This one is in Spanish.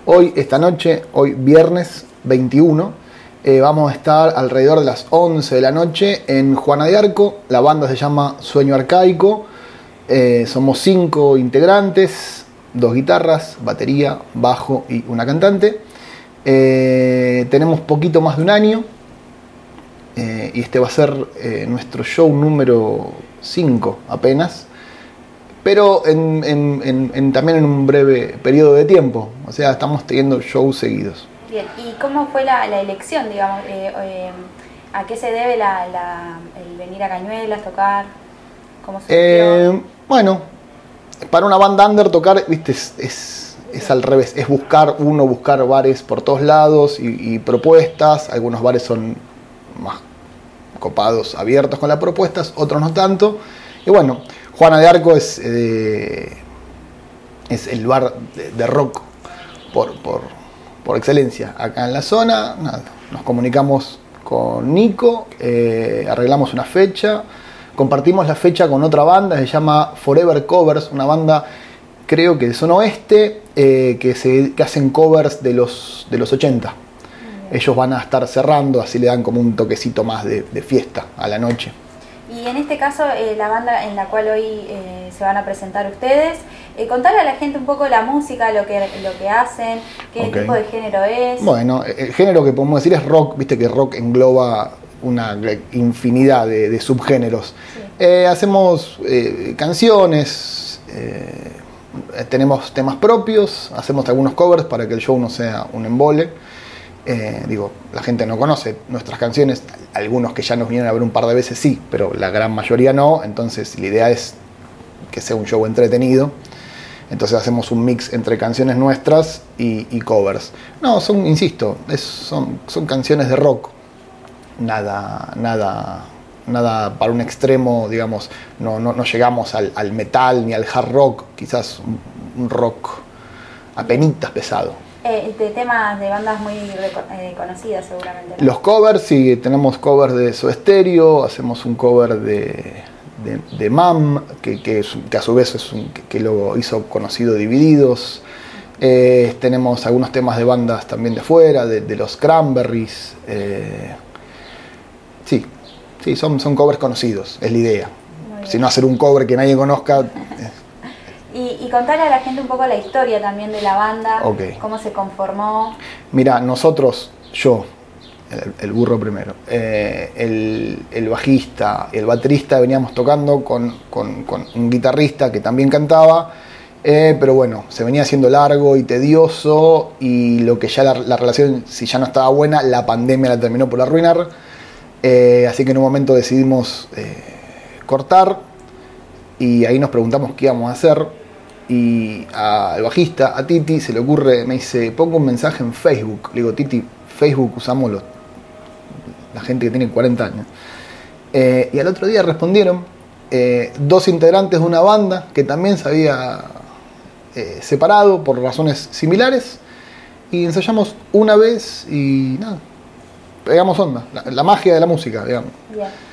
Esta noche, hoy viernes 21, vamos a estar alrededor de las 11 de la noche en Juana de Arco. La banda se llama Sueño Arcaico. Somos 5 integrantes, 2 guitarras, batería, bajo y una cantante. Tenemos poquito más de un año y este va a ser nuestro show número 5 apenas, pero también en un breve periodo de tiempo, o sea, estamos teniendo shows seguidos. Bien, ¿y cómo fue la elección, digamos? ¿A qué se debe el venir a Cañuelas, tocar? ¿Cómo surgió? Bueno, para una banda under tocar, viste, es al revés, es buscar bares por todos lados y propuestas. Algunos bares son más copados, abiertos con las propuestas, otros no tanto. Y bueno, Juana de Arco es el bar de rock por excelencia acá en la zona. Nada, nos comunicamos con Nico, arreglamos una fecha, compartimos la fecha con otra banda, se llama Forever Covers, una banda creo que de zona oeste, que hacen covers de los 80. Ellos van a estar cerrando, así le dan como un toquecito más de fiesta a la noche. Y en este caso, la banda en la cual hoy se van a presentar ustedes, contarle a la gente un poco la música, lo que hacen, qué tipo de género es. Bueno, el género que podemos decir es rock, viste que rock engloba una infinidad de subgéneros. Sí. Hacemos canciones, tenemos temas propios, hacemos algunos covers para que el show no sea un embole. La gente no conoce nuestras canciones, algunos que ya nos vinieron a ver un par de veces sí, pero la gran mayoría no, entonces la idea es que sea un show entretenido. Entonces hacemos un mix entre canciones nuestras y covers. No, son canciones de rock. Nada para un extremo, digamos, no llegamos al metal ni al hard rock, quizás un rock apenitas pesado. De temas de bandas muy conocidas seguramente, ¿no? Los covers, sí, tenemos covers de Soda Stereo, hacemos un cover de Mam, que a su vez que lo hizo conocido Divididos. Tenemos algunos temas de bandas también de fuera, de los Cranberries. Sí, son covers conocidos, es la idea. Si no hacer un cover que nadie conozca. Y contarle a la gente un poco la historia también de la banda, cómo se conformó. Mira, nosotros, el burro primero, el bajista, el baterista, veníamos tocando con un guitarrista que también cantaba, pero bueno, se venía haciendo largo y tedioso, y lo que ya la relación, si ya no estaba buena, la pandemia la terminó por arruinar, así que en un momento decidimos cortar, y ahí nos preguntamos qué íbamos a hacer. Y al bajista, a Titi, se le ocurre, me dice, pongo un mensaje en Facebook. Le digo, Titi, Facebook usamos la gente que tiene 40 años. Y al otro día respondieron 2 integrantes de una banda que también se había separado por razones similares. Y ensayamos una vez y nada, pegamos onda. La magia de la música, digamos. Bien.